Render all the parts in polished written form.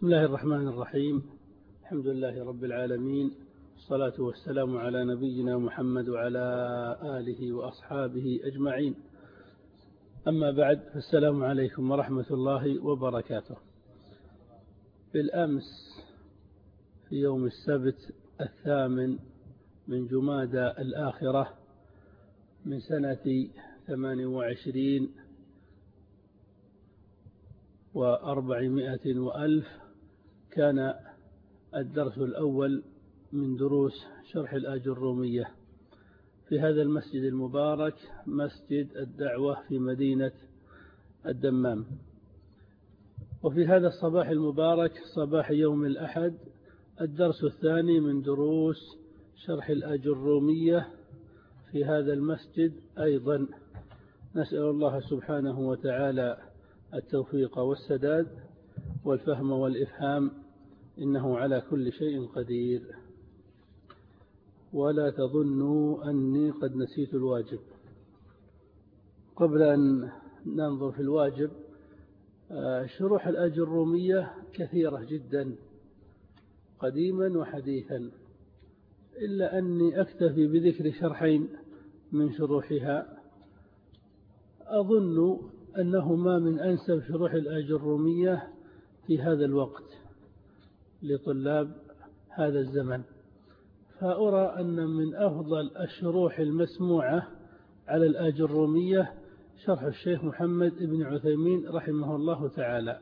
بسم الله الرحمن الرحيم. الحمد لله رب العالمين، والصلاة والسلام على نبينا محمد وعلى آله وأصحابه أجمعين. أما بعد، فالسلام عليكم ورحمة الله وبركاته. بالأمس في يوم السبت 8 من جمادى الآخرة من سنة 28 و400 وألف كان الدرس الأول من دروس شرح الآجرومية في هذا المسجد المبارك، مسجد الدعوة في مدينة الدمام. وفي هذا الصباح المبارك صباح يوم الأحد الدرس الثاني من دروس شرح الآجرومية في هذا المسجد أيضا. نسأل الله سبحانه وتعالى التوفيق والسداد والفهم والإفهام، إنه على كل شيء قدير. ولا تظنوا أني قد نسيت الواجب. قبل أن ننظر في الواجب، شروح الآجرومية كثيرة جدا قديما وحديثا، إلا أني أكتفي بذكر شرحين من شروحها أظن أنهما من أنسب شروح الآجرومية في هذا الوقت لطلاب هذا الزمن. فأرى أن من أفضل الشروح المسموعة على الآجرومية شرح الشيخ محمد بن عثيمين رحمه الله تعالى،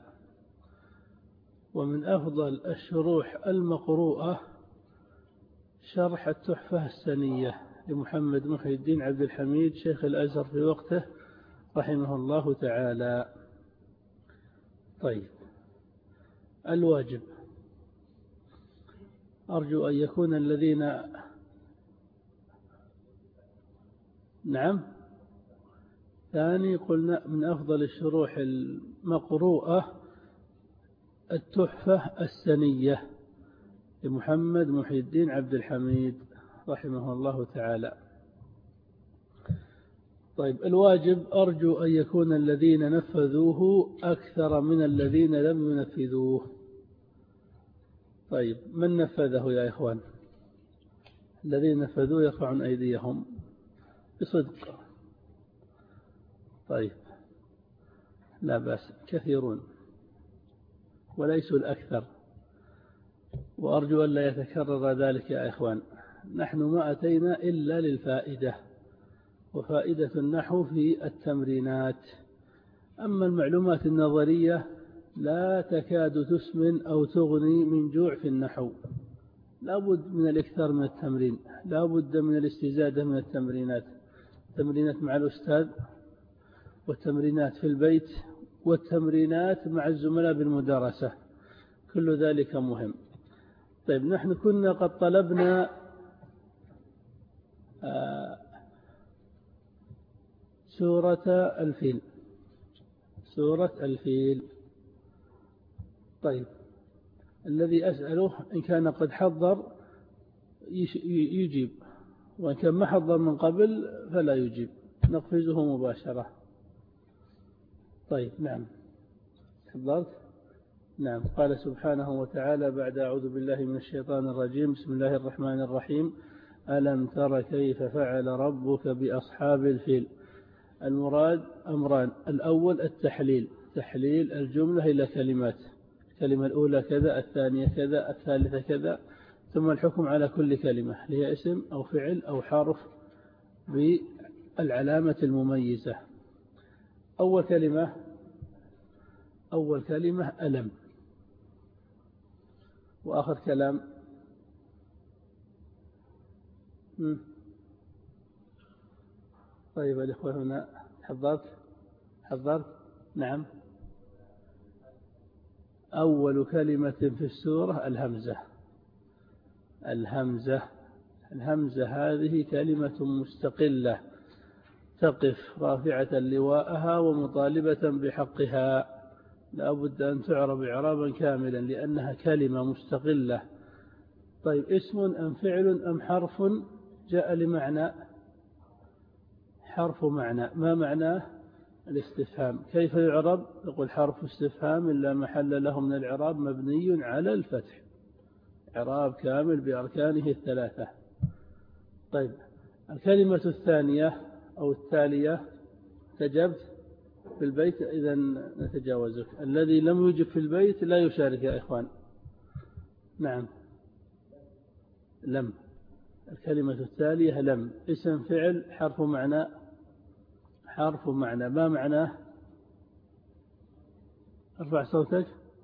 ومن أفضل الشروح المقروءة شرح التحفة السنية لمحمد محي الدين عبد الحميد شيخ الأزهر في وقته رحمه الله تعالى. طيب، الواجب، أرجو أن يكون الذين ثاني قلنا من أفضل الشروح المقروءة التحفة السنية لمحمد محي الدين عبد الحميد رحمه الله تعالى. طيب، الواجب أرجو أن يكون الذين نفذوه أكثر من الذين لم ينفذوه. طيب، من نفذه يا إخوان؟ الذين نفذوه يرفعون أيديهم بصدق. طيب، لا بأس، كثيرون وليسوا الأكثر، وأرجو أن لا يتكرر ذلك يا إخوان. نحن ما أتينا إلا للفائدة، وفائدة النحو في التمرينات. أما المعلومات النظرية لا تكاد تسمن أو تغني من جوع في النحو. لا بد من الإكثار من التمرين، لا بد من الاستزادة من التمرينات، تمرينات مع الأستاذ، والتمرينات في البيت، والتمرينات مع الزملاء بالمدارسة، كل ذلك مهم. طيب، نحن كنا قد طلبنا سورة الفيل. سورة الفيل. طيب، الذي أسأله إن كان قد حضر يجيب، وإن كان ما حضر من قبل فلا يجيب، نقفزه مباشرة. طيب، نعم، حضرت؟ نعم. قال سبحانه وتعالى بعد أعوذ بالله من الشيطان الرجيم، بسم الله الرحمن الرحيم: ألم تر كيف فعل ربك بأصحاب الفيل. المراد أمران: الأول التحليل، تحليل الجملة إلى كلمات، الكلمة الأولى كذا، الثانية كذا، الثالثة كذا، ثم الحكم على كل كلمة هي اسم أو فعل أو حرف بالعلامة المميزة. أول كلمة ألم، وآخر كلام طيب الإخوة هنا حضرت؟ نعم. أول كلمة في السورة الهمزة هذه كلمة مستقلة تقف رافعة لواءها ومطالبة بحقها، لا بد أن تعرب إعرابا كاملا لأنها كلمة مستقلة. طيب، اسم أم فعل أم حرف جاء لمعنى؟ حرف معنى. ما معناه؟ الاستفهام كيف يعرب؟ يقول حرف استفهام إلا محل له من الإعراب مبني على الفتح، إعراب كامل بأركانه الثلاثة. طيب الكلمة الثانية أو التالية تجبت في البيت، إذا نتجاوزك. الذي لم يجب في البيت لا يشارك يا إخوان. نعم لم. الكلمة التالية لم، اسم فعل حرف معنى. حرف معنى ما معناه؟ ارفع صوتك.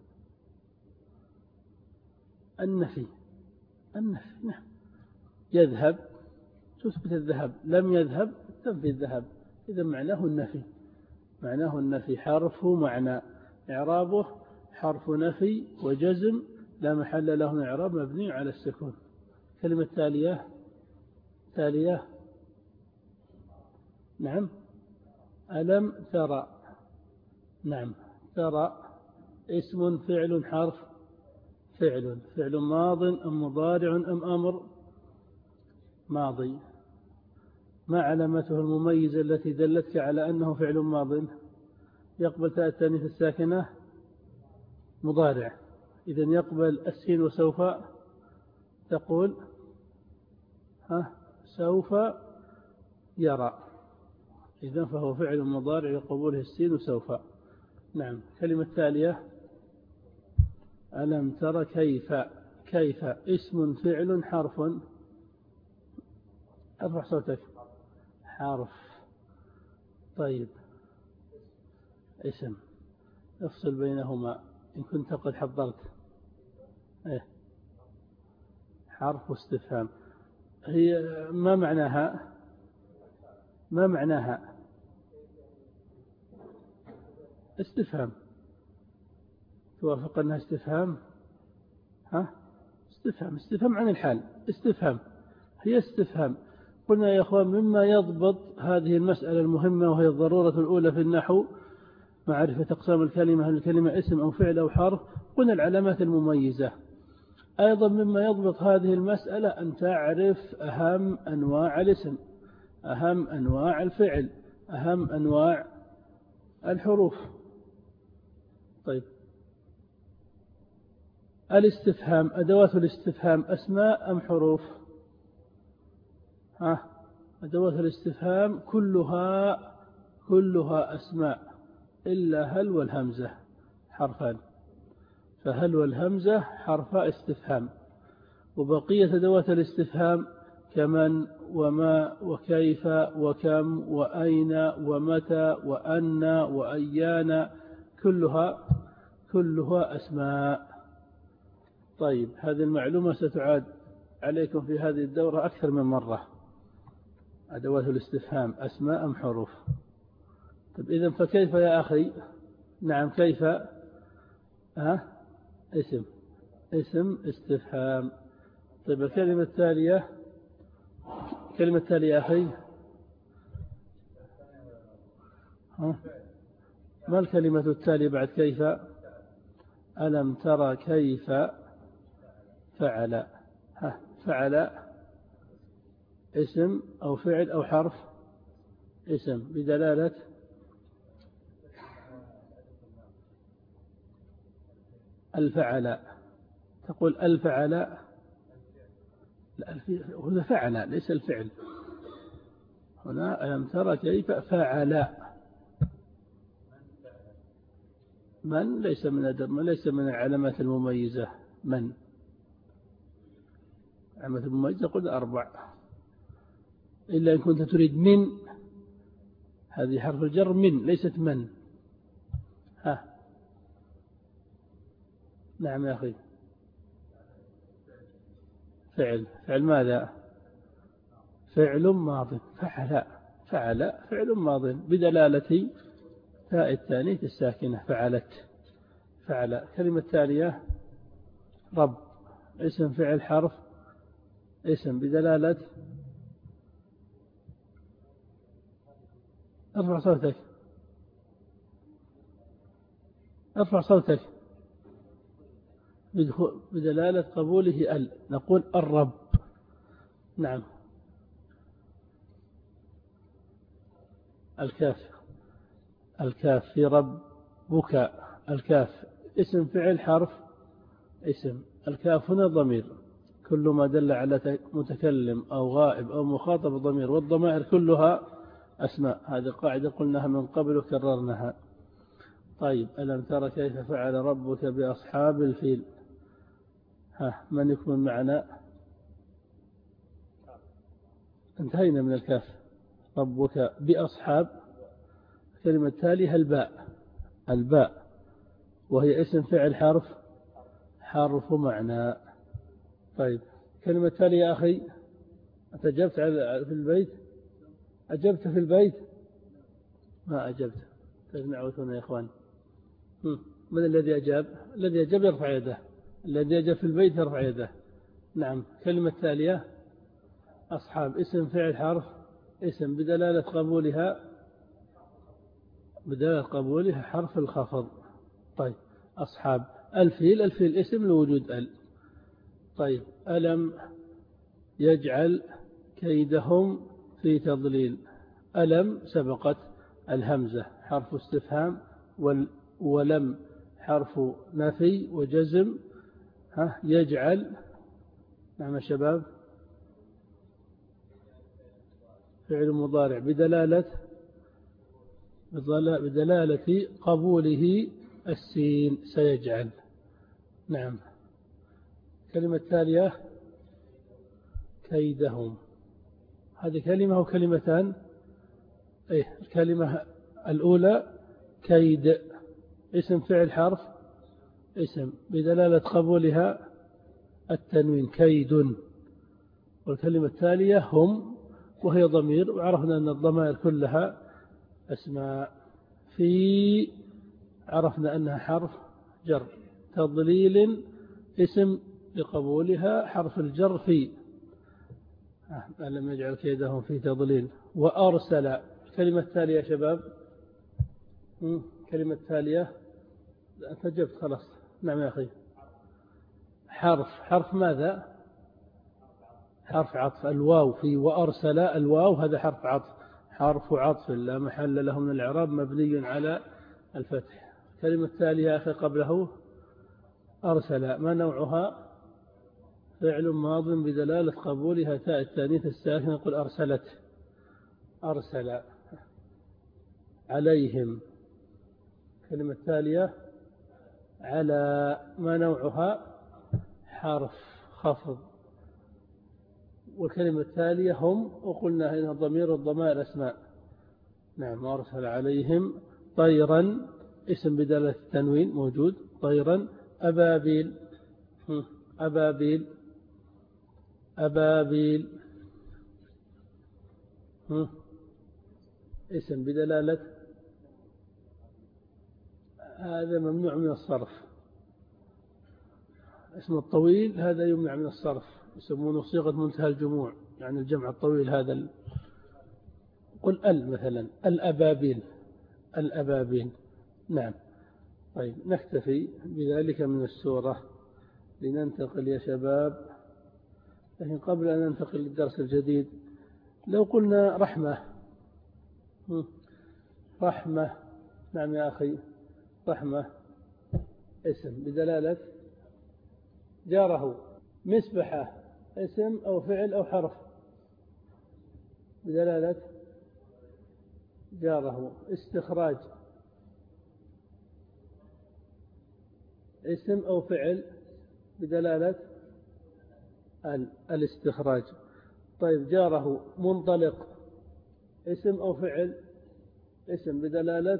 النفي. النفي نعم. يذهب تثبت الذهب، لم يذهب تنفي الذهب، إذا معناه النفي. معناه النفي حرف معنى، إعرابه حرف نفي وجزم لا محل له من إعراب مبني على السكون. كلمة تالية. تالية نعم. ألم ترى. نعم ترى اسم فعل حرف. فعل. فعل ماض أم مضارع أم أمر؟ ماضي. ما علامته المميزة التي دلتك على أنه فعل ماض؟ يقبل تاء التانيث الساكنة. مضارع. إذن يقبل السين وسوف تقول سوف يرى، إذن فهو فعل مضارع يقبله السين وسوف. نعم. كلمة تالية. ألم ترى كيف. كيف اسم فعل حرف. ارفع صوتك. حرف. طيب اسم افصل بينهما إن كنت قد حضرت. حرف استفهام. هي ما معناها؟ ما معناها؟ استفهام. توافق أنها استفهام؟ استفهام. استفهام عن الحال. استفهام هي استفهام. قلنا يا أخوان مما يضبط هذه المسألة المهمة وهي الضرورة الأولى في النحو معرفة أقسام الكلمة، هل الكلمة اسم أو فعل أو حرف. قلنا العلامات المميزة. أيضا مما يضبط هذه المسألة أن تعرف أهم أنواع الاسم، أهم أنواع الفعل، أهم أنواع الحروف. طيب الاستفهام، أدوات الاستفهام أسماء أم حروف؟ أدوات الاستفهام كلها أسماء إلا هل والهمزة حرفان، فهل والهمزة حرف استفهام. وبقية أدوات الاستفهام كمن وما وكيف وكم وأين ومتى وأن وأيان كلها أسماء. طيب هذه المعلومة ستعاد عليكم في هذه الدورة أكثر من مرة. أدوات الاستفهام أسماء أم حروف؟ طيب إذن فكيف يا أخي؟ نعم كيف. اسم استفهام. طيب الكلمة التالية. كلمة التالية يا أخي ما الكلمة التالية بعد كيف؟ ألم ترى كيف فعل. فعل اسم أو فعل أو حرف؟ اسم بدلالة الفعل. تقول الفعل. لا هنا فعل ليس الفعل. هنا ألم ترى كيف فعل. من ليس من العلامات المميزة. من علامات المميزة قلنا 4 إلا إن كنت تريد من، هذه حرف الجر من ليست من. نعم يا أخي. فعل ماذا؟ فعل ماض. فعل فعل ماض بدلالة تاء التانيث الساكنة. فعل. كلمة تالية رب اسم فعل حرف. اسم بدلالة. ارفع صوتك. بدلالة قبوله نقول الرب. نعم. الكاف. الكاف في ربك. الكاف اسم فعل حرف اسم. الكاف هنا ضمير، كل ما دل على متكلم أو غائب أو مخاطب ضمير، والضمائر كلها أسماء. هذه قاعدة قلناها من قبل وكررناها. طيب ألم ترى كيف فعل ربك بأصحاب الفيل؟ من يكون معنا؟ انتهينا من الكاف. ربك بأصحاب. كلمة تاليها الباء. الباء وهي اسم فعل حرف معنى. طيب كلمة تالي يا أخي، أنت أجبت في البيت؟ أجبت في البيت؟ ما أجبت. تجمعوثنا يا إخوان. من الذي أجاب؟ الذي أجاب يرفع يده. الذي أجاب في البيت يرفع يده. نعم. كلمة تالية أصحاب اسم فعل حرف اسم بدلالة قبولها حرف الخفض. طيب أصحاب الفيل اسم لوجود طيب ألم يجعل كيدهم في تضليل. ألم سبقت الهمزة حرف استفهام، ولم حرف نفي وجزم. يجعل. نعم يا شباب. فعل مضارع بدلالة قبوله السين سيجعل. نعم. كلمة تالية كيدهم. هذه كلمة وكلمتان. الكلمة الأولى كيد اسم فعل حرف اسم بدلالة قبولها التنوين كيد. والكلمة التالية هم وهي ضمير، وعرفنا أن الضمائر كلها أسماء. في عرفنا أنها حرف جر. تضليل اسم لقبولها حرف الجر في. ألم يجعل كيدهم في تضليل. وأرسل. الكلمة التالية يا شباب. كلمة تالية أنت جبت خلاص. نعم يا أخي. حرف ماذا؟ حرف عطف. الواو في وأرسل. الواو هذا حرف عطف لا محل له من الإعراب، مبني على الفتح. كلمة تالية يا أخي قبله أرسل. ما نوعها؟ فعل ماض بدلالة قبولها تاء التانيث الساكنة. نقول أرسل عليهم. كلمة تالية على. ما نوعها؟ حرف خفض. والكلمة التالية هم، وقلنا هنا ضمير والضمائر أسماء. نعم. أرسل عليهم طيرا اسم بدلالة التنوين موجود. طيرا. أبابيل اسم بدلالة. هذا ممنوع من الصرف. اسم الطويل هذا يمنع من الصرف، يسمونه صيغة منتهى الجموع، يعني الجمع الطويل هذا. قل مثلا الأبابيل. نعم. طيب نكتفي بذلك من السورة لننتقل يا شباب. لكن قبل أن ننتقل للدرس الجديد، لو قلنا رحمة. نعم يا أخي. رحمة اسم بدلالة جاره. مسبحة اسم أو فعل أو حرف بدلالة جاره. استخراج اسم أو فعل بدلالة الاستخراج. طيب جاره. منطلق اسم أو فعل اسم بدلالة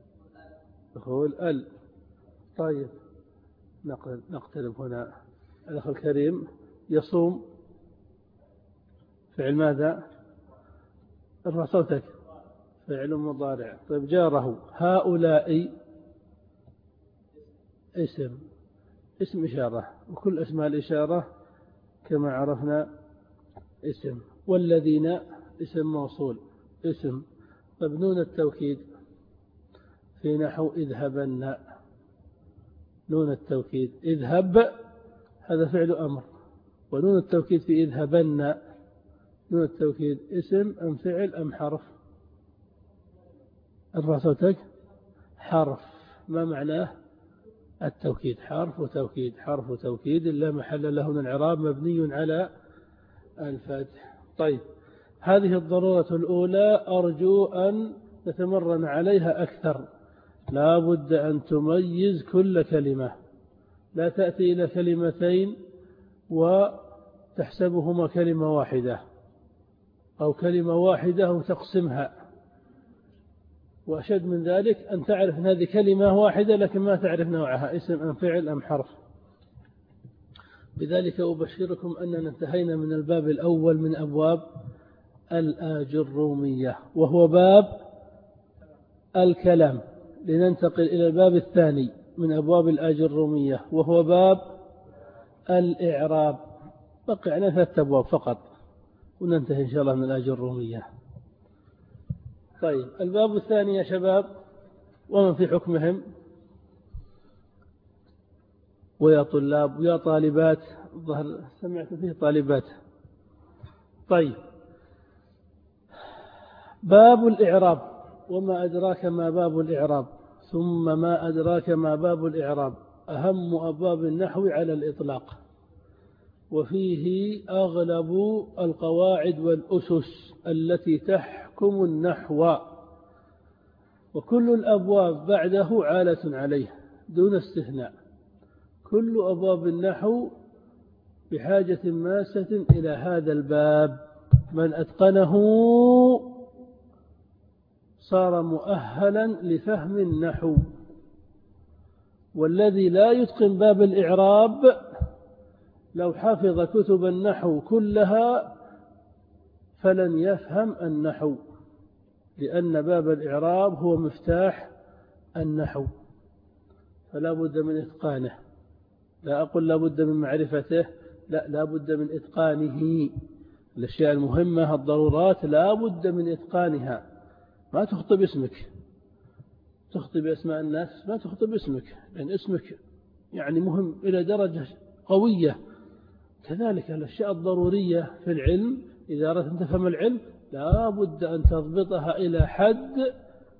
دخول طيب نقترب هنا. الأخ الكريم. يصوم فعل ماذا؟ ارفع صوتك. فعل مضارع. طيب جاره. هؤلاء اسم إشارة، وكل أسماء الإشارة كما عرفنا اسم. والذين اسم موصول اسم. طيب نون التوكيد في نحو اذهبن. نون التوكيد اذهب هذا فعل أمر، ونون التوكيد في اذهبن. نون التوكيد اسم أم فعل أم حرف؟ ارفع صوتك. حرف. ما معناه؟ التوكيد، حرف وتوكيد، حرف وتوكيد لا محل له من الإعراب، مبني على الفتح. طيب، هذه الضرورة الأولى أرجو أن نتمرن عليها أكثر. لا بد أن تميز كل كلمة، لا تأتي إلى كلمتين وتحسبهما كلمة واحدة، أو كلمة واحدة وتقسمها، وأشد من ذلك أن تعرف أن هذه كلمة واحدة لكن ما تعرف نوعها، اسم أم فعل أم حرف. بذلك أبشركم أننا انتهينا من الباب الأول من أبواب الآجرومية، وهو باب الكلام. لننتقل إلى الباب الثاني من أبواب الآجرومية، وهو باب الإعراب. بقي علينا 3 أبواب فقط وننتهي إن شاء الله من الآجرومية. طيب، الباب الثاني يا شباب، ومن في حكمهم؟ ويا طلاب ويا طالبات، ظهر سمعت فيه طالبات. طيب، باب الإعراب. وما أدراك ما باب الإعراب، ثم ما أدراك ما باب الإعراب. أهم أبواب النحو على الإطلاق، وفيه أغلب القواعد والأسس التي تحكم النحو، وكل الأبواب بعده عالة عليه دون استثناء. كل أبواب النحو بحاجة ماسة إلى هذا الباب. من أتقنه صار مؤهلا لفهم النحو، والذي لا يتقن باب الإعراب لو حفظ كتب النحو كلها فلن يفهم النحو، لأن باب الإعراب هو مفتاح النحو، فلا بد من إتقانه. لا أقول لا بد من معرفته، لا بد من إتقانه. الأشياء المهمة الضرورات لا بد من إتقانها. ما تخطب اسمك، تخطب أسماء الناس، ما تخطب اسمك، لأن اسمك يعني مهم إلى درجة قوية. كذلك الأشياء الضرورية في العلم، إذا أردت أن تفهم العلم لا بد أن تضبطها إلى حد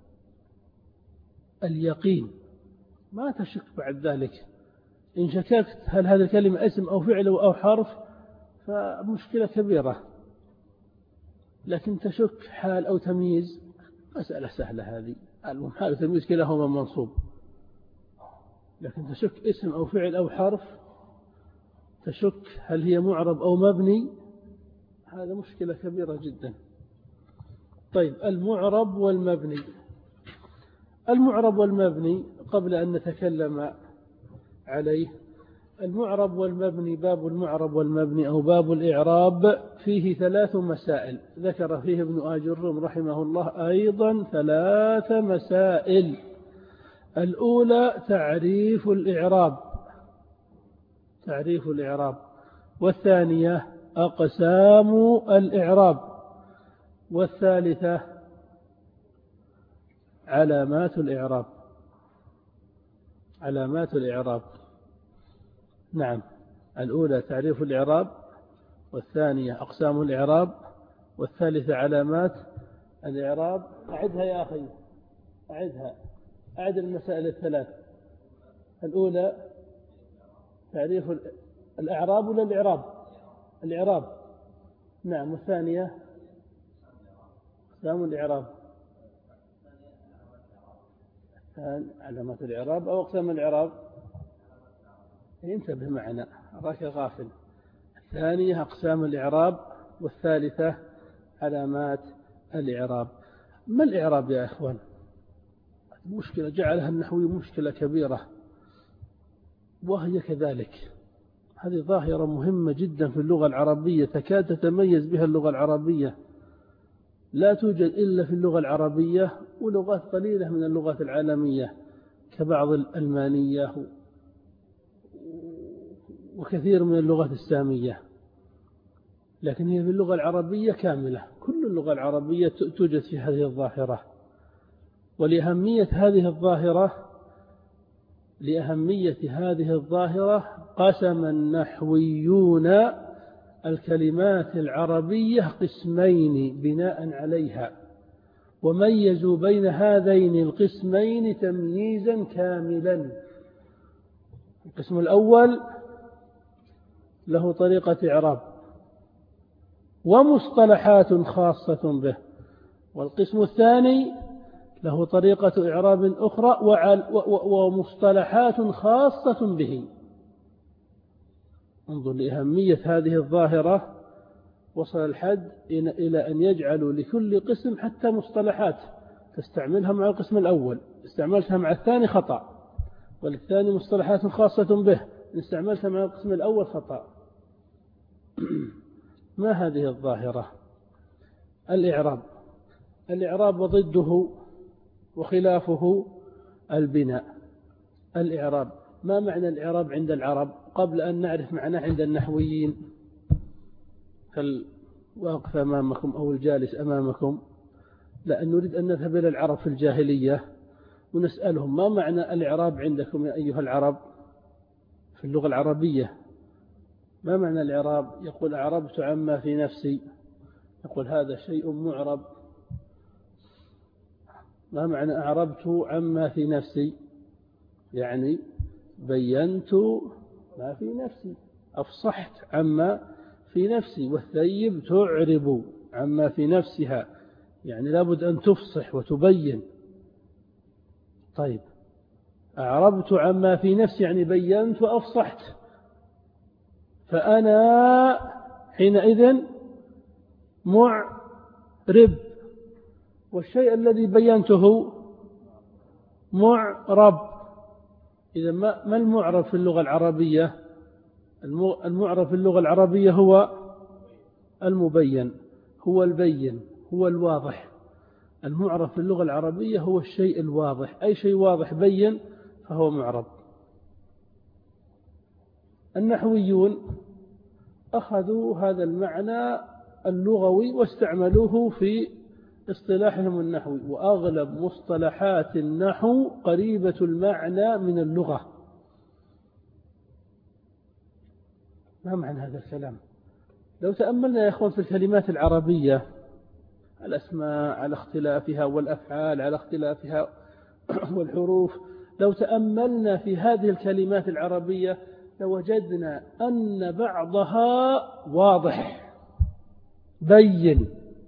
اليقين، ما تشك بعد ذلك. إن شككت هل هذه الكلمة اسم أو فعل أو حرف فمشكلة كبيرة، لكن تشك حال أو تمييز مسألة سهلة. هذه حال وتمييز كلاهما منصوب، لكن تشك اسم أو فعل أو حرف، تشك هل هي معرب أو مبني، هذا مشكلة كبيرة جدا. طيب، المعرب والمبني. المعرب والمبني قبل أن نتكلم عليه، المعرب والمبني، باب المعرب والمبني أو باب الإعراب فيه 3 مسائل ذكر فيه ابن آجرم رحمه الله أيضا 3 مسائل. الأولى تعريف الإعراب، تعريف الإعراب، والثانية أقسام الإعراب، والثالثة علامات الإعراب. علامات الإعراب، نعم، الأولى تعريف الإعراب، والثانية أقسام الإعراب، والثالثة علامات الإعراب. أعدها يا أخي، أعدها، أعد المسائل ال3. الأولى تعريف الإعراب ولا الإعراب؟ الإعراب، نعم. والثانية أقسام الإعراب، علامات الإعراب أو أقسام الإعراب. انتبه معنا، أراك غافل. الثانية أقسام الإعراب، والثالثة علامات الإعراب. ما الإعراب يا إخوان؟ مشكلة جعلها النحوي مشكلة كبيرة، وهي كذلك. هذه ظاهرة مهمة جدا في اللغة العربية، تكاد تتميز بها اللغة العربية، لا توجد إلا في اللغة العربية ولغات قليلة من اللغات العالمية كبعض الألمانية وكثير من اللغات السامية، لكن هي في اللغة العربية كاملة. كل اللغة العربية توجد في هذه الظاهرة. ولأهمية هذه الظاهرة قسم النحويون الكلمات العربية قسمين بناء عليها، وميزوا بين هذين القسمين تمييزا كاملا. القسم الأول له طريقة إعراب ومصطلحات خاصة به، والقسم الثاني له طريقة إعراب أخرى ومصطلحات خاصة به. انظر لأهمية هذه الظاهرة، وصل الحد إلى أن يجعلوا لكل قسم حتى مصطلحات تستعملها مع القسم الأول استعملتها مع الثاني خطأ، وللثاني مصطلحات خاصة به استعملتها مع القسم الأول خطأ. ما هذه الظاهرة؟ الإعراب وضده وخلافه البناء. الإعراب، ما معنى الإعراب عند العرب قبل أن نعرف معناه عند النحويين؟ كالواقف أمامكم أو الجالس أمامكم، لأن نريد أن نذهب إلى العرب في الجاهلية ونسألهم ما معنى الإعراب عندكم يا أيها العرب في اللغة العربية؟ ما معنى الإعراب؟ يقول أعربت عما في نفسي، يقول هذا شيء معرب. ما معنى أعربت عما في نفسي؟ يعني بينت ما في نفسي، أفصحت عما في نفسي. والثيب تعرب عما في نفسها، يعني لابد أن تفصح وتبين. طيب، أعربت عما في نفسي يعني بينت وأفصحت، فأنا حينئذ معرب، والشيء الذي بينته معرب. إذا ما المعرب في اللغة العربية؟ المعرب في اللغة العربية هو المبين، هو البين، هو الواضح. المعرب في اللغة العربية هو الشيء الواضح، أي شيء واضح بين فهو معرب. النحويون أخذوا هذا المعنى اللغوي واستعملوه في اصطلاحهم النحوي، وأغلب مصطلحات النحو قريبة المعنى من اللغة. ما معنى هذا الكلام؟ لو تأملنا يا أخوان في الكلمات العربية، الأسماء على اختلافها والأفعال على اختلافها والحروف، لو تأملنا في هذه الكلمات العربية لوجدنا أن بعضها واضح بين،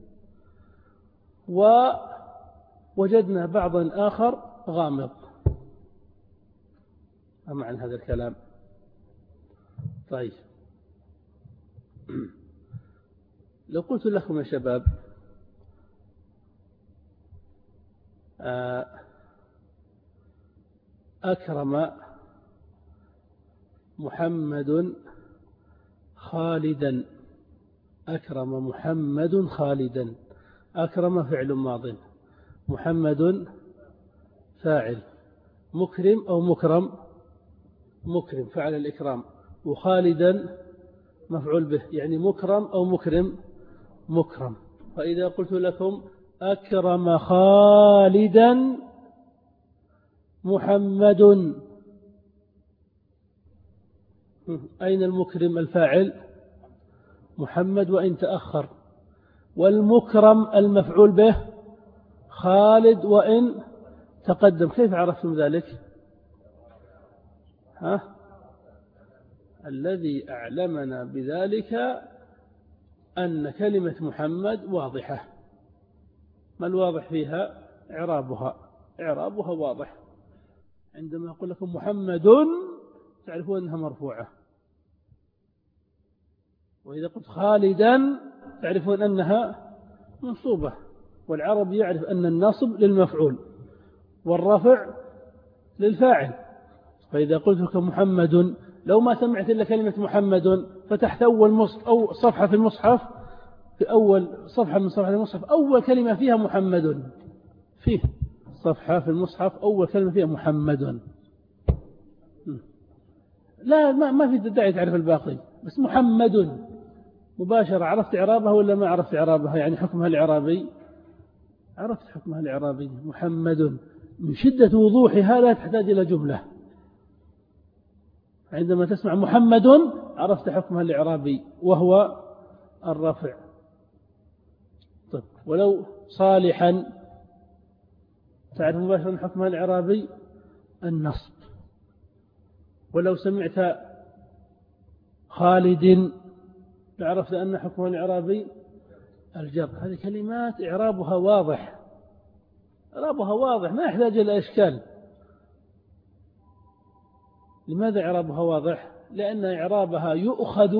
ووجدنا بعضا آخر غامض. ما معنى هذا الكلام؟ طيب، لو قلت لكم يا شباب أكرم محمد خالدا، أكرم محمد خالدا، أكرم فعل ماض، محمد فاعل، مكرم أو مكرم، مكرم فعل الإكرام، وخالدا مفعول به، يعني مكرم أو مكرم، مكرم. فإذا قلت لكم أكرم خالدا محمد، أين المكرم الفاعل؟ محمد وإن تأخر، والمكرم المفعول به خالد وإن تقدم. كيف عرفتم ذلك؟ الذي أعلمنا بذلك أن كلمة محمد واضحة. ما الواضح فيها؟ إعرابها واضح. عندما أقول لكم محمد تعرفون أنها مرفوعة، وإذا قلت خالدا تعرفون أنها منصوبة. والعرب يعرف أن النصب للمفعول والرفع للفاعل. فإذا قلت لكم محمد، لو ما سمعت إلا كلمة محمد فتحت أول أو صفحة في المصحف، في أول صفحة من صفحة المصحف أول كلمة فيها محمد، فيه صفحة في المصحف أول كلمة فيها محمد، لا ما في داعي تعرف الباقي، بس محمد مباشرة. عرفت إعرابها ولا ما عرفت إعرابها؟ يعني حكمها الإعرابي، عرفت حكمها الإعرابي. محمد من شدة وضوحها لا تحتاج إلى جملة. عندما تسمع محمد عرفت حكمها الإعرابي وهو الرفع. طيب، ولو صالحا تعرف مباشرة حكمها الإعرابي النصب. ولو سمعت خالد عرفت أن حكمها الإعرابي الجر. هذه كلمات إعرابها واضح، إعرابها واضح ما يحتاج إلى إشكال. لماذا إعرابها واضح؟ لأن إعرابها يؤخذ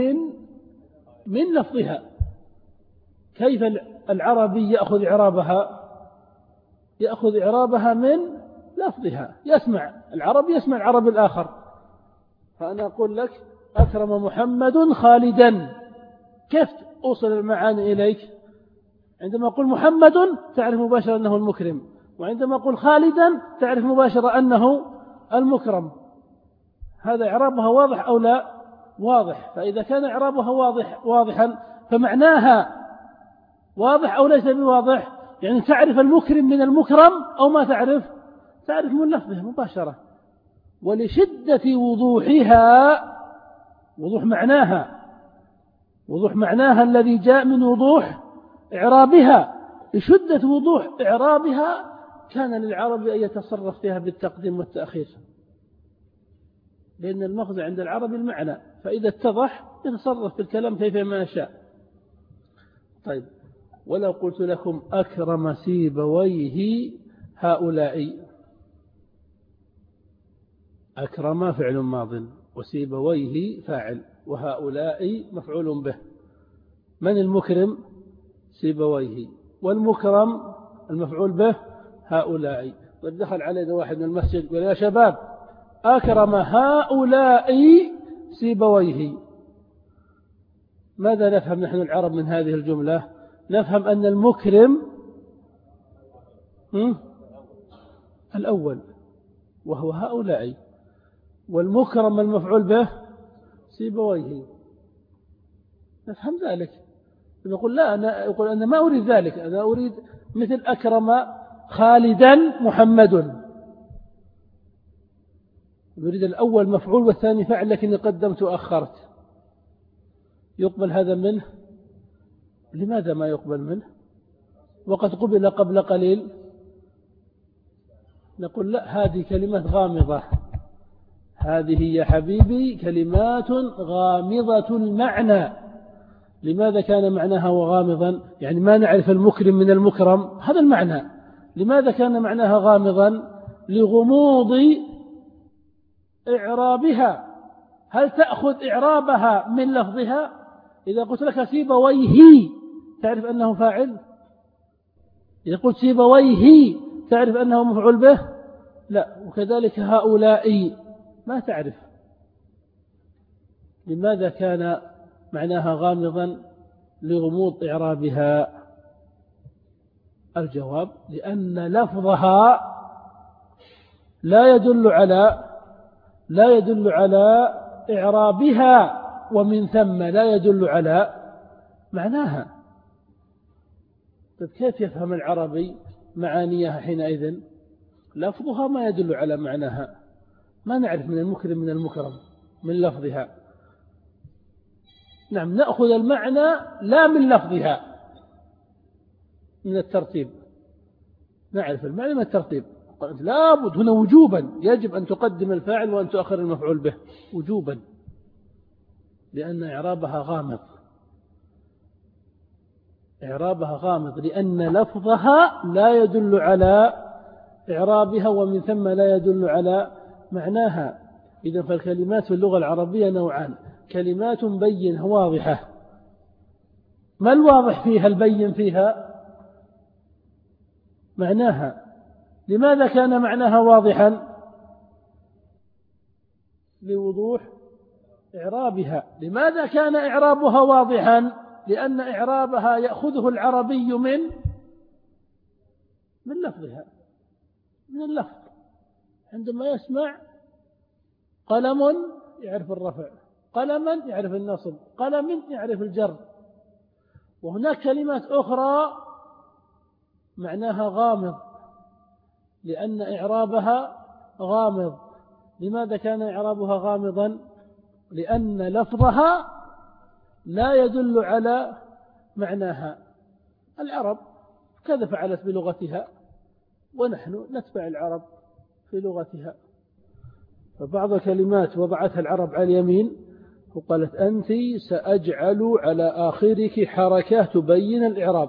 من لفظها. كيف العربي يأخذ إعرابها؟ يأخذ إعرابها من لفظها. يسمع العربي يسمع العربي الآخر. فأنا أقول لك أكرم محمد خالدا، كيف أوصل المعاني إليك؟ عندما أقول محمد تعرف مباشرة أنه المكرم، وعندما أقول خالدا تعرف مباشرة أنه المكرم. هذا إعرابها واضح أو لا؟ واضح. فإذا كان إعرابها واضحا فمعناها واضح أو ليس بواضح؟ يعني تعرف المكرم من المكرم أو ما تعرف؟ تعرف من لفظها مباشرة. ولشدة وضوحها، وضوح معناها الذي جاء من وضوح إعرابها، لشدة وضوح إعرابها كان للعرب أن يتصرف فيها بالتقديم والتأخير، لأن المغزى عند العرب المعنى، فإذا اتضح يتصرف في الكلام كيف ما يشاء. طيب، ولو قلت لكم أكرم سيبويه هؤلاء، أكرم فعل ماض وسيبويه فاعل وهؤلاء مفعول به. من المكرم؟ سيبويه، والمكرم المفعول به هؤلاء. ودخل علينا واحد من المسجد قال يا شباب أكرم هؤلاء سيبويه. ماذا نفهم نحن العرب من هذه الجملة؟ نفهم أن المكرم الأول وهو هؤلاء، والمكرم المفعول به سيبويه. نفهم ذلك. نقول لا، أنا ما أريد ذلك، أنا أريد مثل أكرم خالدا محمد، نريد الأول مفعول والثاني فعل لكني قدمت وأخرت. يقبل هذا منه؟ لماذا ما يقبل منه وقد قبل قبل قليل؟ نقول لا، هذه كلمات غامضة، هذه يا حبيبي كلمات غامضة المعنى. لماذا كان معناها غامضا؟ يعني ما نعرف المكرم من المكرم، هذا المعنى. لماذا كان معناها غامضا؟ لغموض إعرابها. هل تأخذ إعرابها من لفظها؟ إذا قلت لك سيبويه تعرف أنه فاعل؟ إذا قلت سيبويه تعرف أنه مفعول به؟ لا. وكذلك هؤلاء ما تعرف. لماذا كان معناها غامضا؟ لغموض إعرابها. الجواب لأن لفظها لا يدل على إعرابها، ومن ثم لا يدل على معناها. طيب كيف يفهم العربي معانيها حينئذ؟ لفظها ما يدل على معناها، ما نعرف من المكرم من المكرم من لفظها. نعم، نأخذ المعنى لا من لفظها، من الترتيب. نعرف المعنى من الترتيب. لا بد هنا وجوبا يجب أن تقدم الفاعل وأن تؤخر المفعول به وجوبا، لأن إعرابها غامض، لأن لفظها لا يدل على إعرابها، ومن ثم لا يدل على معناها. إذن فالكلمات في اللغة العربية نوعان: كلمات بينة واضحة. ما الواضح فيها البين فيها؟ معناها. لماذا كان معناها واضحا؟ لوضوح إعرابها. لماذا كان إعرابها واضحا؟ لأن إعرابها يأخذه العربي من لفظها، من اللفظ. عندما يسمع قلم يعرف الرفع، قلما يعرف النصب، قلم يعرف الجر. وهناك كلمات أخرى معناها غامض لأن إعرابها غامض. لماذا كان إعرابها غامضا؟ لأن لفظها لا يدل على معناها. العرب كذا فعلت بلغتها، ونحن نتبع العرب في لغتها. فبعض الكلمات وضعتها العرب على اليمين وقالت أنت سأجعل على آخرك حركة تبين الإعراب،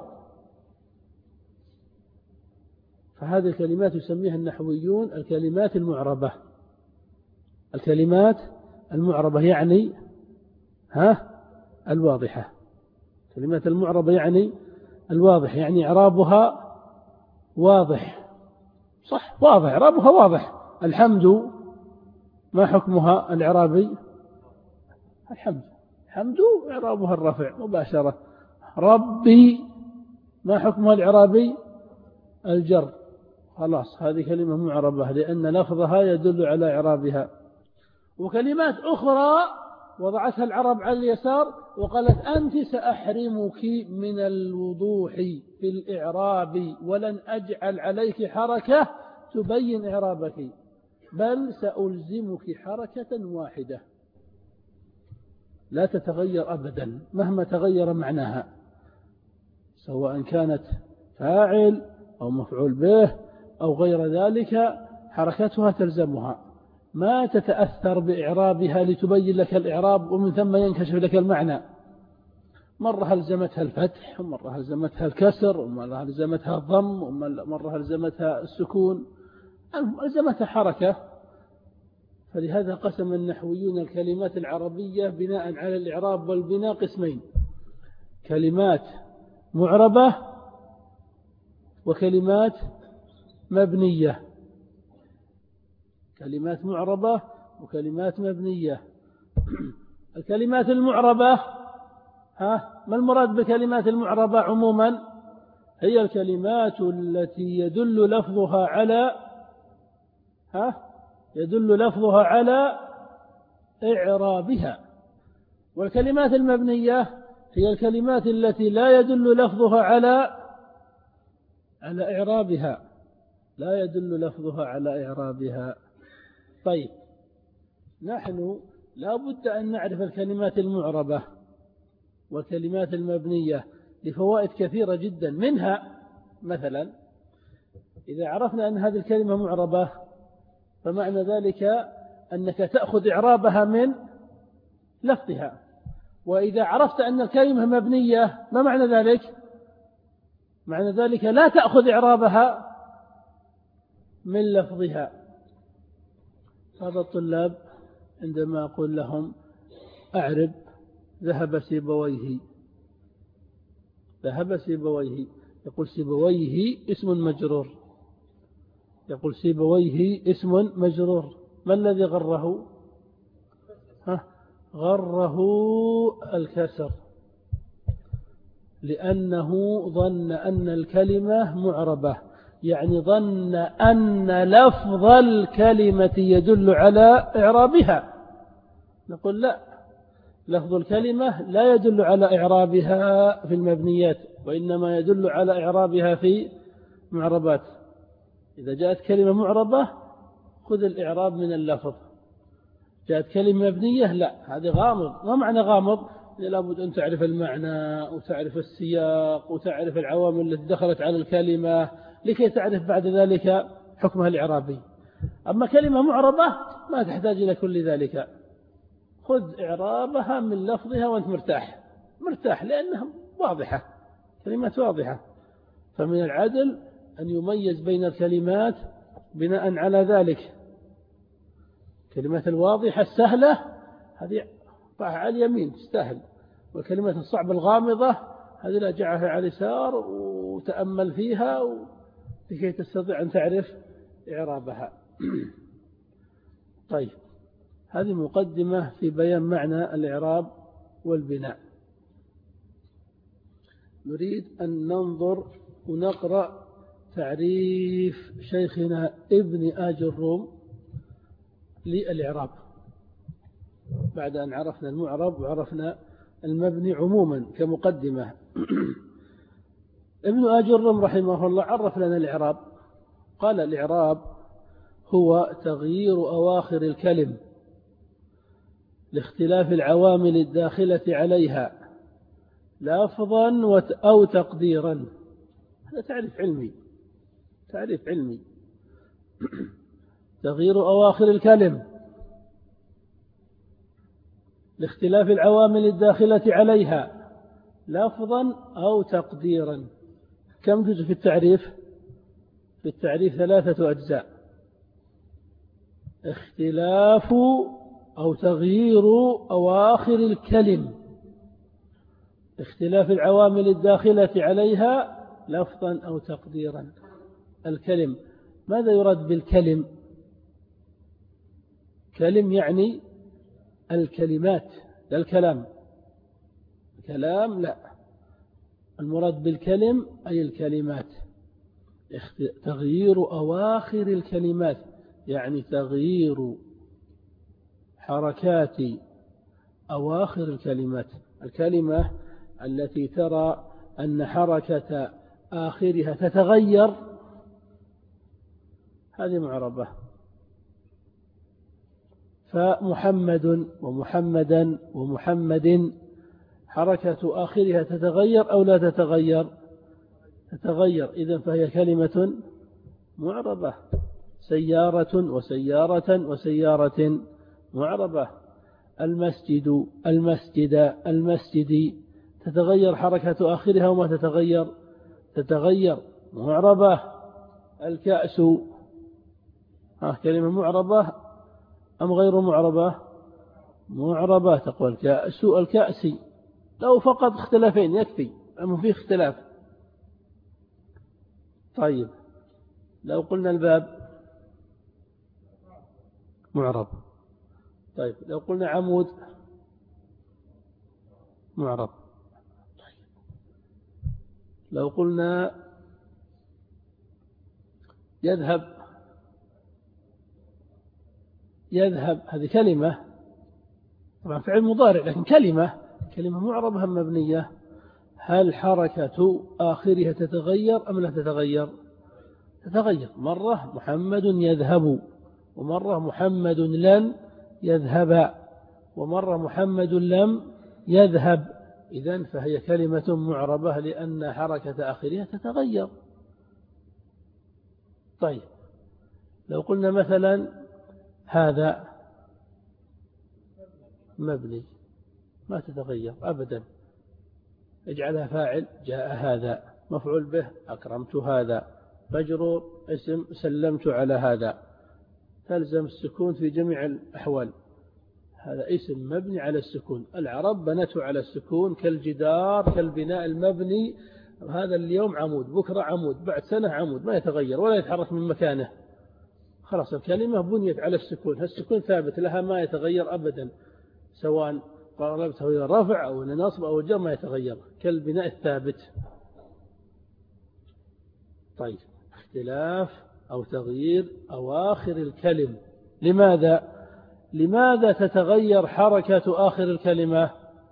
فهذه الكلمات يسميها النحويون الكلمات المعربة. الكلمات المعربة يعني الواضحة. كلمات المعربة يعني الواضح، يعني إعرابها واضح، صح، واضح، إعرابها واضح. الحمد ما حكمها الإعرابي؟ الحمد إعرابها الرفع مباشرة. ربي ما حكمها الإعرابي؟ الجر. خلاص هذه كلمة معربة لأن لفظها يدل على إعرابها. وكلمات أخرى وضعتها العرب على اليسار وقالت أنت سأحرمك من الوضوح في الإعراب ولن أجعل عليك حركة تبين إعرابك، بل سألزمك حركة واحدة لا تتغير أبدا مهما تغير معناها، سواء كانت فاعل أو مفعول به أو غير ذلك، حركتها تلزمها، ما تتأثر بإعرابها لتبين لك الإعراب ومن ثم ينكشف لك المعنى. مرة هلزمتها الفتح، ومرة هلزمتها الكسر، ومرة هلزمتها الضم، ومرة هلزمتها السكون، هلزمتها حركة. فلهذا قسم النحويون الكلمات العربية بناء على الإعراب والبناء قسمين: كلمات معربة وكلمات مبنية. كلمات معربة وكلمات مبنية. الكلمات المعربة ما المراد بكلمات المعربة عموما؟ هي الكلمات التي يدل لفظها على إعرابها. والكلمات المبنية هي الكلمات التي لا يدل لفظها على إعرابها، لا يدل لفظها على إعرابها. طيب، نحن لا بد أن نعرف الكلمات المعربة والكلمات المبنية لفوائد كثيرة جدا. منها مثلا إذا عرفنا أن هذه الكلمة معربة فمعنى ذلك أنك تأخذ إعرابها من لفظها. وإذا عرفت أن الكلمة مبنية ما معنى ذلك؟ معنى ذلك لا تأخذ إعرابها من لفظها. هذا الطلاب عندما أقول لهم أعرب ذهب سيبويه، يقول سيبويه اسم مجرور، يقول سيبويه اسم مجرور، ما الذي غره؟ غره الكسر، لأنه ظن أن الكلمة معربة، يعني ظن أن لفظ الكلمة يدل على إعرابها. نقول لا، لفظ الكلمة لا يدل على إعرابها في المبنيات، وإنما يدل على إعرابها في معربات. إذا جاءت كلمة معربة خذ الإعراب من اللفظ، جاءت كلمة مبنية لا، هذه غامض. ما معنى غامض؟ لابد أن تعرف المعنى وتعرف السياق وتعرف العوامل التي دخلت على الكلمة لكي تعرف بعد ذلك حكمها الإعرابي. أما كلمة معربة ما تحتاج إلى كل ذلك، خذ إعرابها من لفظها وأنت مرتاح لأنها واضحة، كلمات واضحة. فمن العدل أن يميز بين الكلمات بناء على ذلك. كلمات الواضحة السهلة هذه ضعها على اليمين تستاهل، والكلمات الصعبة الغامضة هذه لا، جعلها على اليسار وتأمل فيها لكي تستطيع أن تعرف إعرابها. طيب، هذه مقدمة في بيان معنى الإعراب والبناء. نريد أن ننظر ونقرأ تعريف شيخنا ابن آج الروم للإعراب بعد أن عرفنا المعرب وعرفنا المبني عموما كمقدمة. ابن آج الروم رحمه الله عرف لنا الإعراب، قال الإعراب هو تغيير أواخر الكلم لاختلاف العوامل الداخلة عليها لفظا أو تقديرا. هذا تعريف تعريف علمي. تغيير أواخر الكلم لاختلاف العوامل الداخلة عليها لفظا أو تقديرا. كم جزء في التعريف؟ في التعريف 3 أجزاء: اختلاف أو تغيير أواخر الكلم، اختلاف العوامل الداخلة عليها لفظا أو تقديرا. الكلم، ماذا يراد بالكلم؟ كلم يعني الكلمات لا الكلام. الكلام لا، المراد بالكلم أي الكلمات. تغيير أواخر الكلمات يعني تغيير حركات أواخر الكلمات. الكلمة التي ترى أن حركة آخرها تتغير هذه معربة. فمحمد ومحمدا ومحمد حركة آخرها تتغير أو لا تتغير؟ تتغير، إذن فهي كلمة معربة. سيارة وسيارة وسيارة معربة. المسجد المسجد المسجد تتغير حركة آخرها وما تتغير؟ تتغير، معربة. الكأس كلمة معربة أم غير معربة؟ معربة. تقول الكأس الكأسي، لو فقط اختلافين يكفي، أما فيه اختلاف. طيب لو قلنا الباب معرب. طيب لو قلنا عمود معرب. لو قلنا يذهب، يذهب هذه كلمة طبعا فعل مضارع لكن كلمة معربة هم مبنية. هل حركة آخرها تتغير أم لا تتغير؟ تتغير. مرة محمد يذهب، ومرة محمد لن يذهب، ومرة محمد لم يذهب. إذن فهي كلمة معربة لأن حركة آخرها تتغير. طيب لو قلنا مثلا هذا مبني ما تتغير أبدا، اجعلها فاعل جاء هذا، مفعول به أكرمت هذا، مجرور اسم سلمت على هذا، تلزم السكون في جميع الأحوال. هذا اسم مبني على السكون. العرب بنته على السكون كالجدار كالبناء المبني. هذا اليوم عمود، بكرة عمود، بعد سنة عمود، ما يتغير ولا يتحرك من مكانه. خلاص الكلمة بنيت على السكون، هالسكون ثابت لها ما يتغير أبدا، سواء قلبته إلى الرفع أو النصب أو الجر ما يتغير، كالبناء الثابت. طيب اختلاف أو تغيير أواخر الكلم. لماذا تتغير حركة آخر الكلمة؟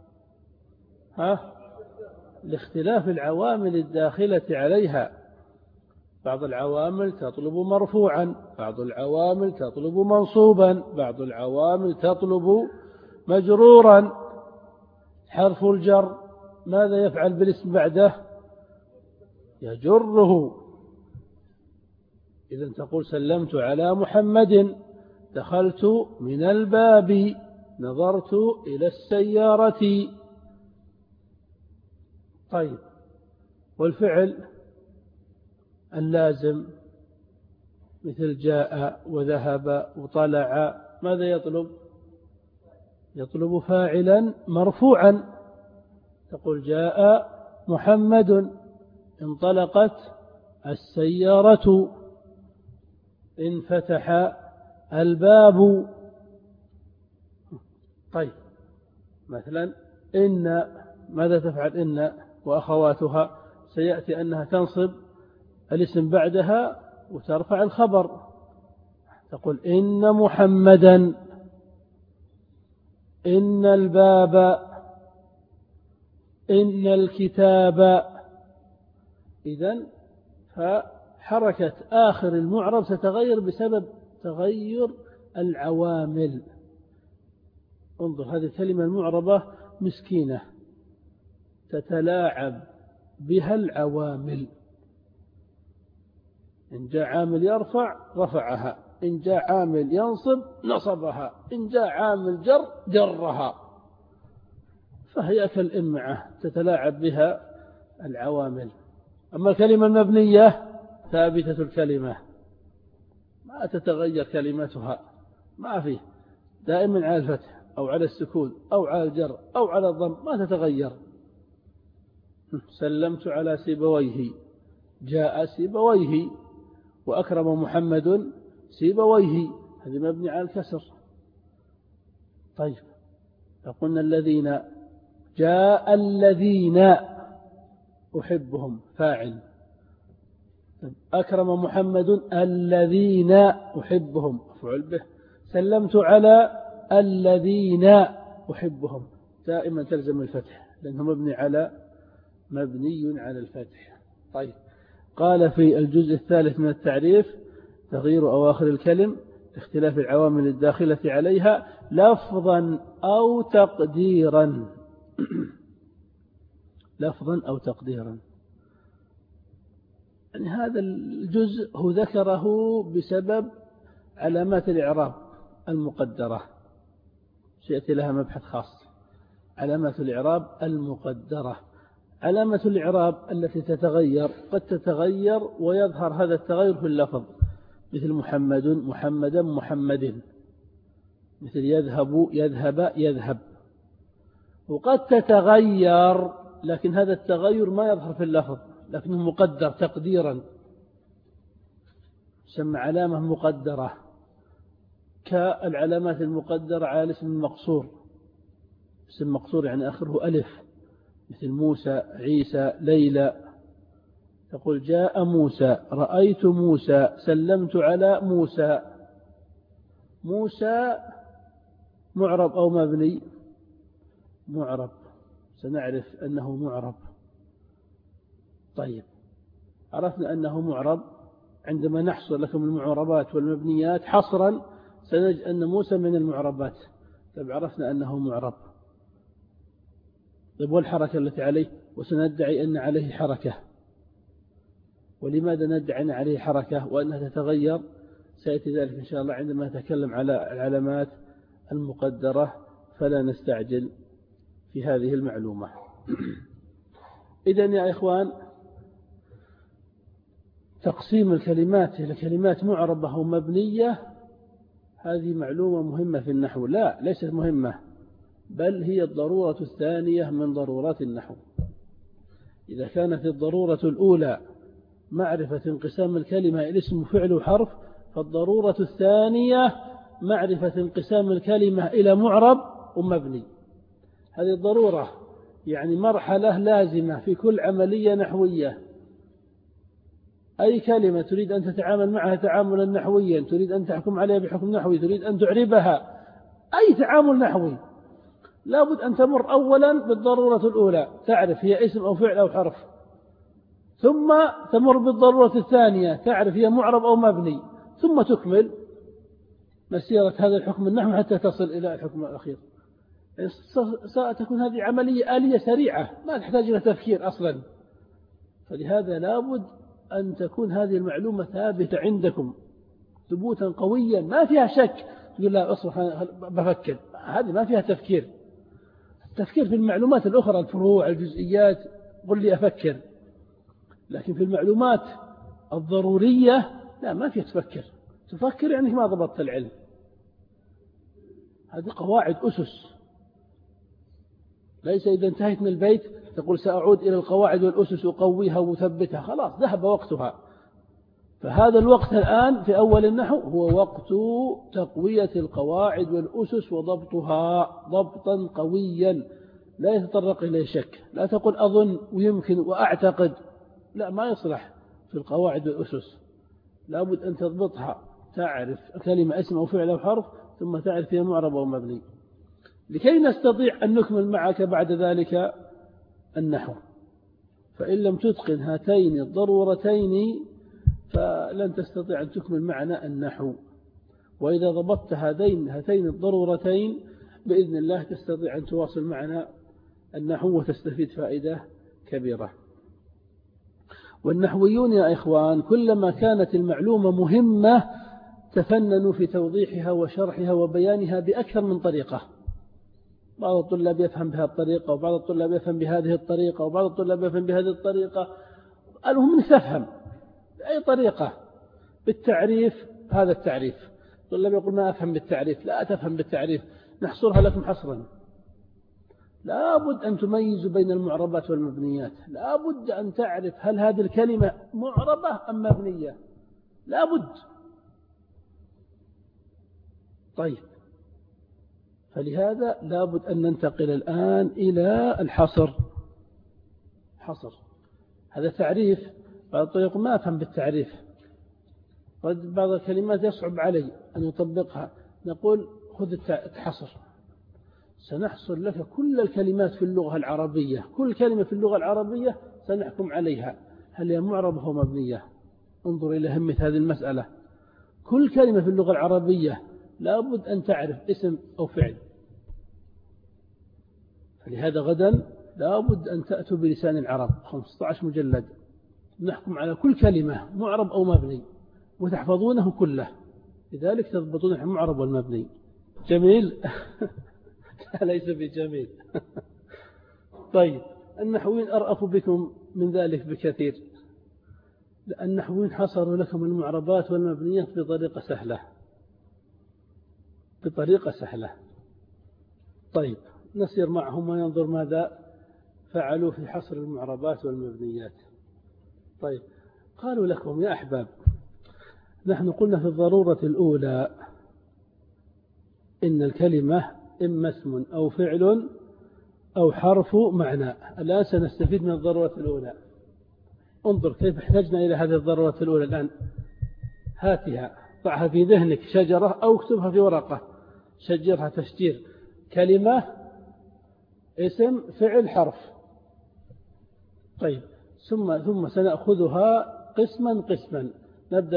لاختلاف العوامل الداخلة عليها. بعض العوامل تطلب مرفوعا، بعض العوامل تطلب منصوبا، بعض العوامل تطلب مجرورا. حرف الجر ماذا يفعل بالاسم بعده؟ يجره. إذن تقول سلمت على محمد، دخلت من الباب، نظرت إلى السيارة. طيب والفعل اللازم مثل جاء وذهب وطلع ماذا يطلب؟ يطلب فاعلا مرفوعا. تقول جاء محمد، انطلقت السيارة، انفتح الباب. طيب مثلا إن ماذا تفعل؟ إن وأخواتها سيأتي أنها تنصب الاسم بعدها وترفع الخبر. تقول إن محمدا، إن الباب، إن الكتاب. إذن فحركة آخر المعرب ستتغير بسبب تغير العوامل. انظر هذه الكلمة المعربة مسكينة تتلاعب بها العوامل. إن جاء عامل يرفع رفعها، إن جاء عامل ينصب نصبها، إن جاء عامل جر جرها، فهي كالإمعة تتلاعب بها العوامل. أما الكلمة المبنية ثابتة الكلمة ما تتغير كلمتها، ما فيه، دائما على الفتح أو على السكون أو على الجر أو على الضم، ما تتغير. سلمت على سيبويه، جاء سيبويه، وأكرم محمد سيبويه، هذه مبني على الكسر. طيب فقلنا الذين، جاء الذين أحبهم فاعل، أكرم محمد الذين أحبهم مفعول به، سلمت على الذين أحبهم، دائما تلزم الفتح لأنه مبني على الفتح. طيب قال في الجزء الثالث من التعريف: تغيير أواخر الكلم لاختلاف العوامل الداخلة عليها لفظا أو تقديرا. لفظا أو تقديرا، يعني هذا الجزء هو ذكره بسبب علامات الإعراب المقدرة، سيأتي لها مبحث خاص. علامات الإعراب المقدرة، علامة الإعراب التي تتغير، قد تتغير ويظهر هذا التغير في اللفظ، مثل محمد محمدا محمد، مثل يذهب يذهب يذهب. وقد تتغير لكن هذا التغير ما يظهر في اللفظ لكنه مقدر تقديرا، يسمى علامة مقدرة، كالعلامات المقدرة على الاسم المقصور. اسم مقصور يعني آخره ألف، مثل موسى عيسى ليلى، تقول جاء موسى، رأيت موسى، سلمت على موسى. موسى معرب أو مبني؟ معرب، سنعرف أنه معرب. طيب عرفنا أنه معرب، عندما نحصر لكم المعربات والمبنيات حصرا سنجد أن موسى من المعربات. طيب عرفنا أنه معرب، طيب والحركة التي عليه؟ وسندعي أن عليه حركة. ولماذا ندعي أن عليه حركة وأنها تتغير؟ سيأتي ذلك إن شاء الله عندما نتكلم على العلامات المقدرة، فلا نستعجل في هذه المعلومة. إذن يا إخوان، تقسيم الكلمات إلى كلمات معربة ومبنية هذه معلومة مهمة في النحو. لا، ليست مهمة، بل هي الضرورة الثانية من ضرورات النحو. إذا كانت الضرورة الأولى معرفة انقسام الكلمة إلى اسم وفعل وحرف، فالضرورة الثانية معرفة انقسام الكلمة إلى معرب ومبني. هذه الضرورة يعني مرحلة لازمة في كل عملية نحوية. أي كلمة تريد أن تتعامل معها تعاملا نحويا، تريد أن تحكم عليها بحكم نحوي، تريد أن تعربها، أي تعامل نحوي، لابد أن تمر أولا بالضرورة الأولى، تعرف هي اسم أو فعل أو حرف، ثم تمر بالضرورة الثانية، تعرف هي معرب أو مبني، ثم تكمل مسيرة هذا الحكم النحوي حتى تصل إلى الحكم الأخير. ستكون هذه عملية آلية سريعة ما تحتاج إلى تفكير أصلا. فلهذا لابد أن تكون هذه المعلومة ثابتة عندكم ثبوتا قويا ما فيها شك. تقول لا أصبح بفكر، هذه ما فيها تفكير. التفكير في المعلومات الأخرى، الفروع الجزئيات، قل لي أفكر، لكن في المعلومات الضرورية لا، ما فيها تفكر يعني ما ضبطت العلم. هذه قواعد أسس، ليس إذا انتهيت من البيت تقول سأعود إلى القواعد والأسس وقويها وثبتها، خلاص ذهب وقتها. فهذا الوقت الآن في أول النحو هو وقت تقوية القواعد والأسس وضبطها ضبطا قويا لا يتطرق إليه شك. لا تقول أظن ويمكن وأعتقد، لا، ما يصلح في القواعد والأسس. لابد أن تضبطها، تعرف كلمة اسم أو فعل أو حرف، ثم تعرف فيها معرب أو مبني، لكي نستطيع أن نكمل معك بعد ذلك النحو. فإن لم تتقن هاتين الضرورتين فلن تستطيع أن تكمل معنا النحو. وإذا ضبطت هاتين الضرورتين بإذن الله تستطيع أن تواصل معنا النحو وتستفيد فائدة كبيرة. والنحويون يا إخوان كلما كانت المعلومة مهمة تفننوا في توضيحها وشرحها وبيانها بأكثر من طريقة. بعض الطلاب يفهم بهذه الطريقة، وبعض الطلاب يفهم بهذه الطريقة، وبعض الطلاب يفهم بهذه الطريقة. المهم تفهم بأي طريقة. بالتعريف هذا التعريف، الطلاب يقول ما أفهم بالتعريف، لا تفهم بالتعريف، نحصرها لكم حصرا. لا بد أن تميز بين المعربات والمبنيات، لا بد أن تعرف هل هذه الكلمة معربة أم مبنية، لا بد. طيب، فلهذا لا بد أن ننتقل الآن إلى الحصر. حصر هذا تعريف. بعض الطريق ما أفهم بالتعريف، قد بعض الكلمات يصعب علي أن يطبقها، نقول خذ الحصر، سنحصر لك كل الكلمات في اللغة العربية، كل كلمة في اللغة العربية سنحكم عليها هل هي معربة أو مبنية. انظر إلى أهمية هذه المسألة. كل كلمة في اللغة العربية لا بد أن تعرف اسم أو فعل. فلهذا غدا لا بد أن تأتوا بلسان العرب 15 مجلد نحكم على كل كلمة معرب أو مبني وتحفظونه كله، لذلك تضبطون المعرب والمبني. جميل؟ ليس بجميل. طيب، النحويين أرأفوا بكم من ذلك بكثير، لأن النحويين حصروا لكم المعربات والمبنيات بطريقة سهلة، بطريقة سهلة. طيب، نسير معهم وننظر ماذا فعلوا في حصر المعربات والمبنيات. طيب، قالوا لكم يا أحباب نحن قلنا في الضرورة الأولى إن الكلمة إما اسم أو فعل أو حرف معنى. الآن سنستفيد من الضرورة الأولى. انظر كيف احتجنا إلى هذه الضرورة الأولى الآن. هاتها، ضعها في ذهنك، شجرة أو اكتبها في ورقة، شجرها تشجير. كلمة، اسم، فعل، حرف. طيب، ثم سنأخذها قسما قسما. نبدأ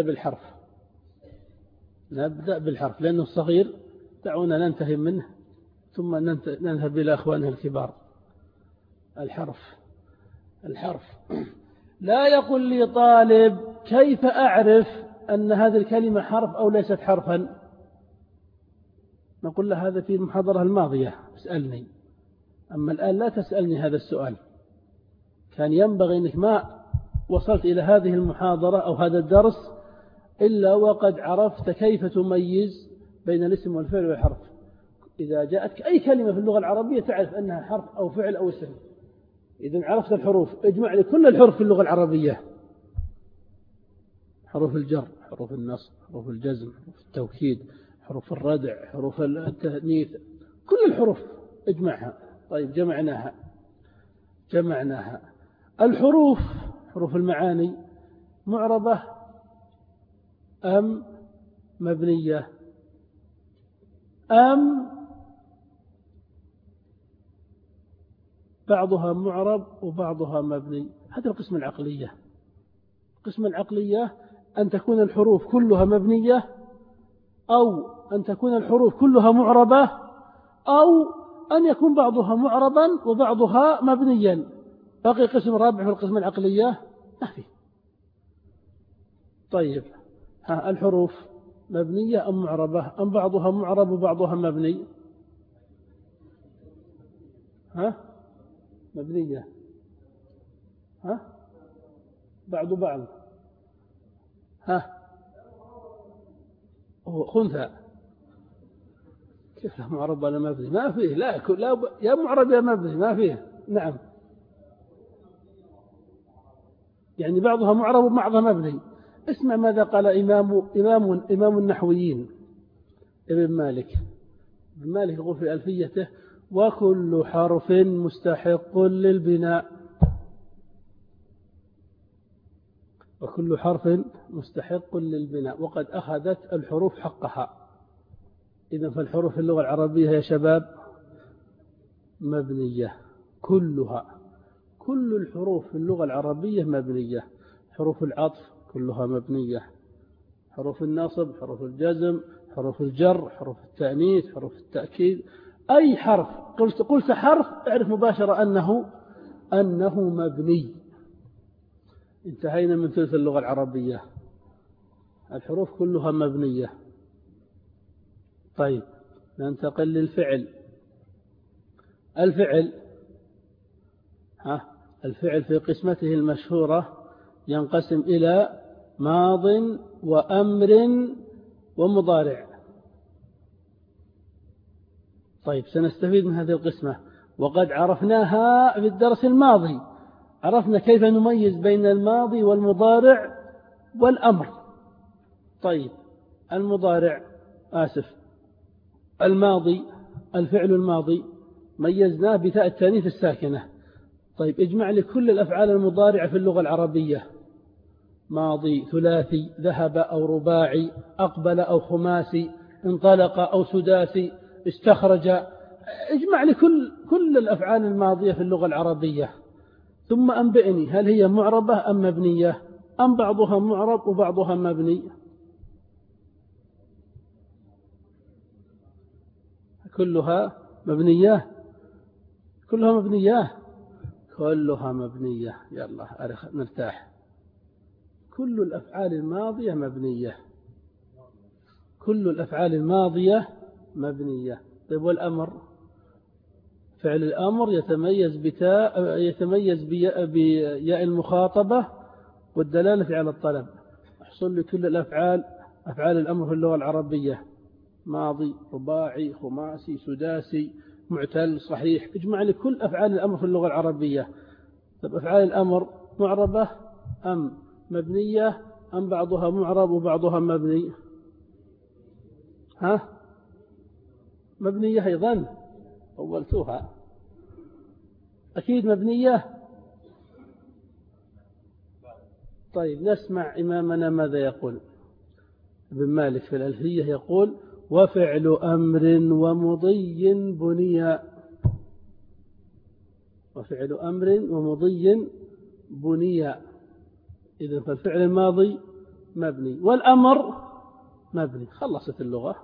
بالحرف لأنه صغير، دعونا ننتهي منه ثم نذهب إلى أخوانه الكبار. الحرف. لا يقول لي طالب كيف أعرف أن هذه الكلمة حرف أو ليست حرفا. نقول له هذا في المحاضرة الماضية اسألني، أما الآن لا تسألني هذا السؤال. كان ينبغي أنك ما وصلت إلى هذه المحاضرة أو هذا الدرس إلا وقد عرفت كيف تميز بين الاسم والفعل والحرف. إذا جاءتك أي كلمة في اللغة العربية تعرف أنها حرف أو فعل أو اسم. إذن عرفت الحروف، اجمع لي كل الحروف في اللغة العربية: حروف الجر، حروف النصب، حروف الجزم، حروف التوكيد، حروف الردع، حروف التأنيث، كل الحروف اجمعها. طيب، جمعناها. الحروف، حروف المعاني، معربة أم مبنية أم بعضها معرب وبعضها مبني؟ هذا القسم العقلية. القسم العقلية أن تكون الحروف كلها مبنية، أو أن تكون الحروف كلها معربة، أو أن يكون بعضها معربا وبعضها مبنيا. باقي قسم رابع في القسم العقلية ما فيه. طيب، الحروف مبنية أم معربة أم بعضها معرب وبعضها مبني؟ مبنية. بعض. خنثى. كيف له معرب ولا مبني؟ ما فيه. لا يا معرب يا مبني، ما فيه. نعم، يعني بعضها معرب وبعضها مبني. اسمع ماذا قال إمام النحويين ابن مالك. ابن مالك يقول في ألفيته: وكل حرف مستحق للبناء. وكل حرف مستحق للبناء، وقد أخذت الحروف حقها. إذن فالحروف في اللغة العربية يا شباب مبنية كلها. كل الحروف في اللغة العربية مبنية. حروف العطف كلها مبنية، حروف النصب، حروف الجزم، حروف الجر، حروف التأنيث، حروف التأكيد. أي حرف قلت حرف اعرف مباشرة أنه مبني. انتهينا من ثلث اللغة العربية، الحروف كلها مبنية. طيب ننتقل للفعل. الفعل في قسمته المشهورة ينقسم إلى ماض وأمر ومضارع. طيب سنستفيد من هذه القسمة، وقد عرفناها في الدرس الماضي، عرفنا كيف نميز بين الماضي والمضارع والأمر. طيب الماضي، الفعل الماضي ميزناه بتاء التانيث الساكنة. طيب اجمع لي كل الأفعال المضارعة في اللغة العربية: ماضي، ثلاثي، ذهب أو رباعي، أقبل أو خماسي، انطلق أو سداسي، استخرج. اجمع لي كل الأفعال الماضية في اللغة العربية، ثم أنبئني هل هي معربة أم مبنية أم بعضها معرب وبعضها مبني. كلها مبنية. يلا نرتاح. كل الأفعال الماضية مبنية. طيب والأمر؟ فعل الأمر يتميز بياء المخاطبة والدلالة على الطلب. احصل لي كل أفعال الأمر في اللغة العربية: ماضي، رباعي، خماسي، سداسي، معتل، صحيح. اجمع لي كل أفعال الأمر في اللغة العربية. طيب أفعال الأمر معربة أم مبنية أم بعضها معرب وبعضها مبني؟ مبنية أيضا، أولتوها. أكيد مبنية. طيب نسمع إمامنا ماذا يقول. ابن مالك في الألفية يقول: وفعل أمر ومضي بني. إذن فالفعل الماضي مبني والأمر مبني. خلصت اللغة.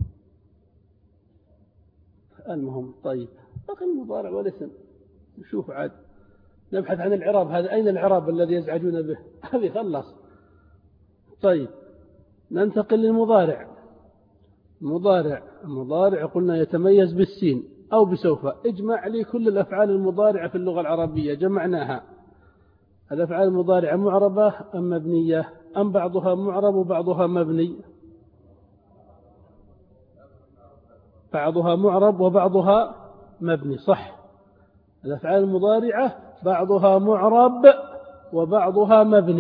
المهم طيب بقي المضارع والاسم. نشوف عاد، نبحث عن العراب. هذا أين العراب الذي يزعجون به؟ هذه خلص. طيب ننتقل للمضارع. المضارع قلنا يتميز بالسين أو بسوف. اجمع لي كل الأفعال المضارعة في اللغة العربية. جمعناها. الأفعال المضارعة معربة أم مبنية أم بعضها معرب وبعضها مبني؟ بعضها معرب وبعضها مبني. صح. الأفعال المضارعة بعضها معرب وبعضها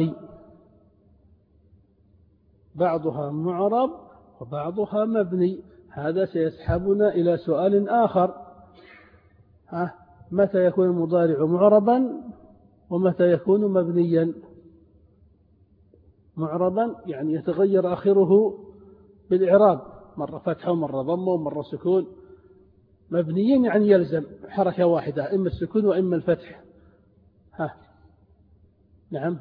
مبني. هذا سيسحبنا إلى سؤال آخر: متى يكون المضارع معربا ومتى يكون مبنيا؟ معربا يعني يتغير آخره بالإعراب، مرة فتحة ومرة ضمة ومرة سكون. مبنيا يعني يلزم حركة واحدة، إما السكون وإما الفتح. نعم،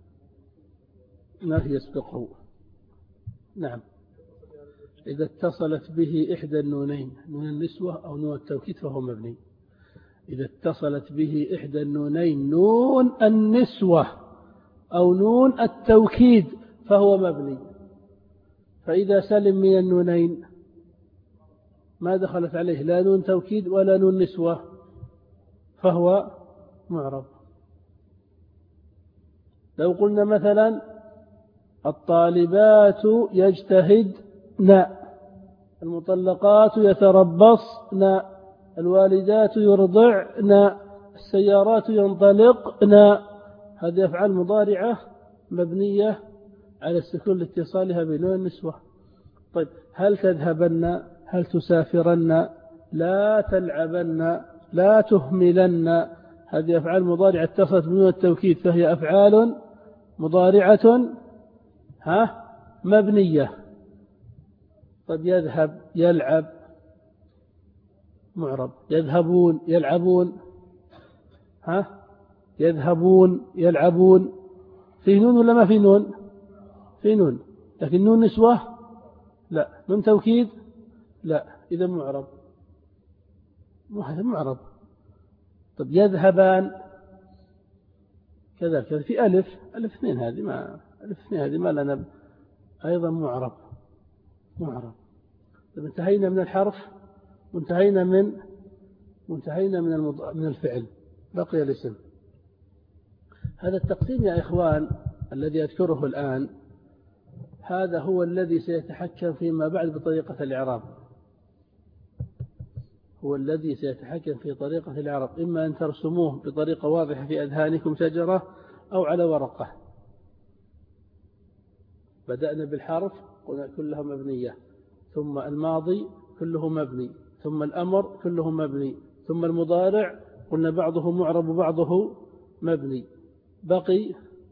ما في يسبقه. نعم، إذا اتصلت به إحدى النونين، نون النسوة أو نون التوكيد، فهو مبني. إذا اتصلت به إحدى النونين، نون النسوة أو نون التوكيد، فهو مبني. فإذا سلم من النونين ما دخلت عليه لا نون توكيد ولا نون نسوة، فهو معرب. لو قلنا مثلا: الطالبات يجتهدن، المطلقات يتربصن، الوالدات يرضعن، السيارات ينطلقن. هذه أفعال مضارعة مبنية على السكون لاتصالها بنون النسوة. طيب هل تذهبن، هل تسافرن، لا تلعبن، لا تهملن. هذه أفعال مضارعة اتصلت بنون التوكيد، فهي أفعال مضارعة مبنية. طيب يذهب، يلعب، معرب. يذهبون، يلعبون، يلعبون. في نون ولا ما في نون؟ في نون، لكن نون نسوة لا، نون توكيد لا، إذا معرب. هذا معرب. طيب يذهبان، كذا في ألف اثنين هذه ما لنا أيضا معرب. انتهينا من الحرف وانتهينا من الفعل، بقي الاسم. هذا التقسيم يا إخوان الذي أذكره الآن هذا هو الذي سيتحكم فيما بعد بطريقة الإعراب، إما أن ترسموه بطريقة واضحة في أذهانكم شجرة أو على ورقة. بدأنا بالحرف قلنا كلها مبنية، ثم الماضي كله مبني، ثم الأمر كله مبني، ثم المضارع قلنا بعضه معرب وبعضه مبني. بقي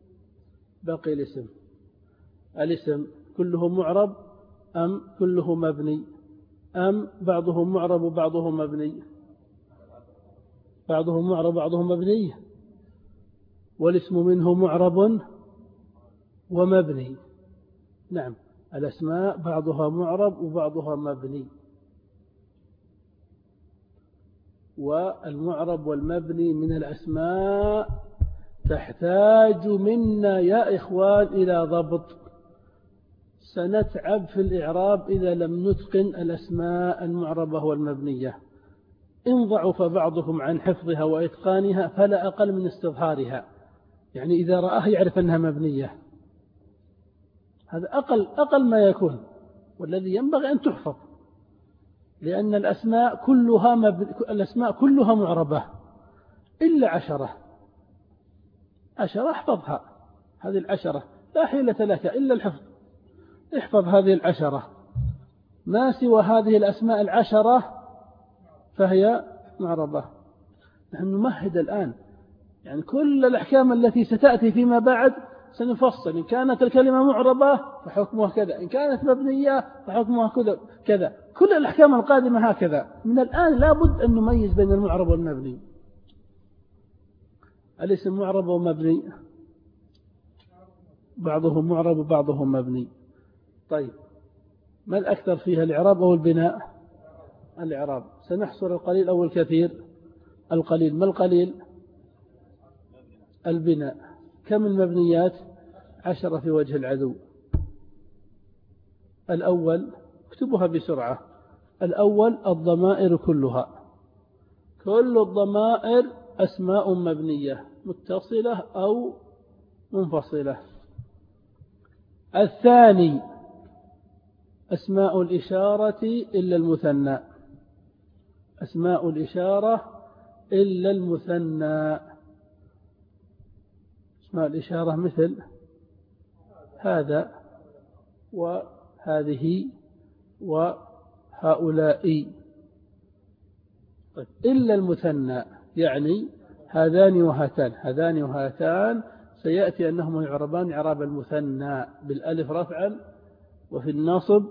الاسم كله معرب أم كله مبني، أم بعضه معرب وبعضه مبني؟ بعضه معرب وبعضه مبني، والاسم منه معرب ومبني. نعم، الأسماء بعضها معرب وبعضها مبني، والمعرب والمبني من الأسماء تحتاج منا يا إخوان إلى ضبط. سنتعب في الإعراب إذا لم نتقن الأسماء المعربة والمبنية. إن ضعف بعضكم عن حفظها وإتقانها فلا أقل من استظهارها، يعني إذا رآه يعرف أنها مبنية، هذا أقل ما يكون، والذي ينبغي أن تحفظ، لأن الأسماء كلها معربة إلا 10 احفظها. هذه 10 لا حيلة لك إلا الحفظ، احفظ هذه 10، ما سوى هذه الأسماء 10 فهي معربة. نحن نمهد الآن، يعني كل الأحكام التي ستأتي فيما بعد سنفصل. إن كانت الكلمة معربة فحكمها كذا، إن كانت مبنية فحكمها كذا. كل الأحكام القادمة هكذا. من الآن لابد أن نميز بين المعرب والمبني. الاسم معرب ومبني، بعضه معرب وبعضه مبني. طيب، ما الأكثر فيها، الإعراب أو البناء؟ الإعراب. سنحصر القليل أو الكثير؟ القليل. ما القليل؟ البناء. كم المبنيات؟ 10 في وجه العدو. الأول، اكتبها بسرعة. الأول الضمائر كلها، كل الضمائر أسماء مبنية متصلة أو منفصلة. الثاني أسماء الإشارة إلا المثنى، أسماء الإشارة إلا المثنى. أسماء الإشارة مثل هذا وهذه وهؤلاء. إلا المثنى يعني هذان وهاتان سيأتي أنهم يعربان إعراب المثنى بالألف رفعا، وفي النصب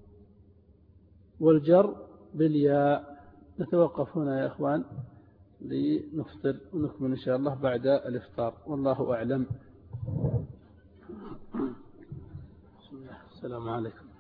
والجر بالياء. نتوقف هنا يا إخوان لنفطر ونكمل إن شاء الله بعد الإفطار، والله أعلم. السلام عليكم.